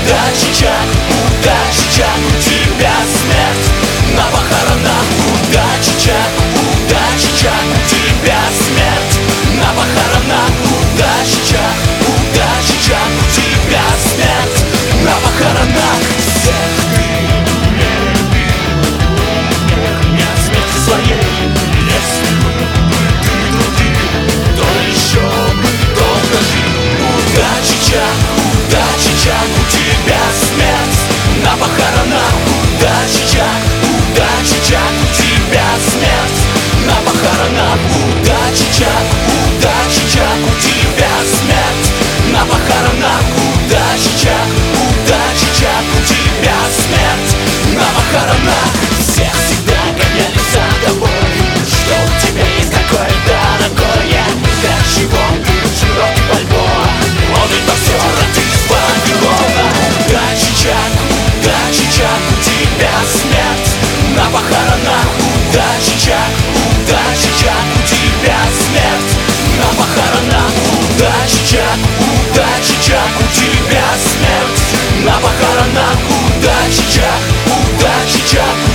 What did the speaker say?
удачи, Чак, у тебя смерть на похоронах. Удачи, Чак, у тебя смерть на похоронах. Удачи, Чак, у тебя смерть на похоронах. Всех ты не любил, не от смерти своей. Если бы ты другим, то еще бы долго жил. Удачи, Чак, у тебя смерть на похоронах. Удачи, Чак, у тебя смерть на похоронах. Удачи, Чак, у тебя смерть на похоронах. Удачи, Чак, у тебя смерть на похоронах. Всех всегда гоняли за тобой, что у тебя есть какое-то дорогое. Для чего ты жрет Бальбоа? Он ведь боксер, а ты Вавилона. Удачи, Чак, у тебя смерть на похоронах. Удачи, Чак, у тебя смерть на похоронах. Удачи, Чак, у тебя смерть на похоронах. Удачи, Чак,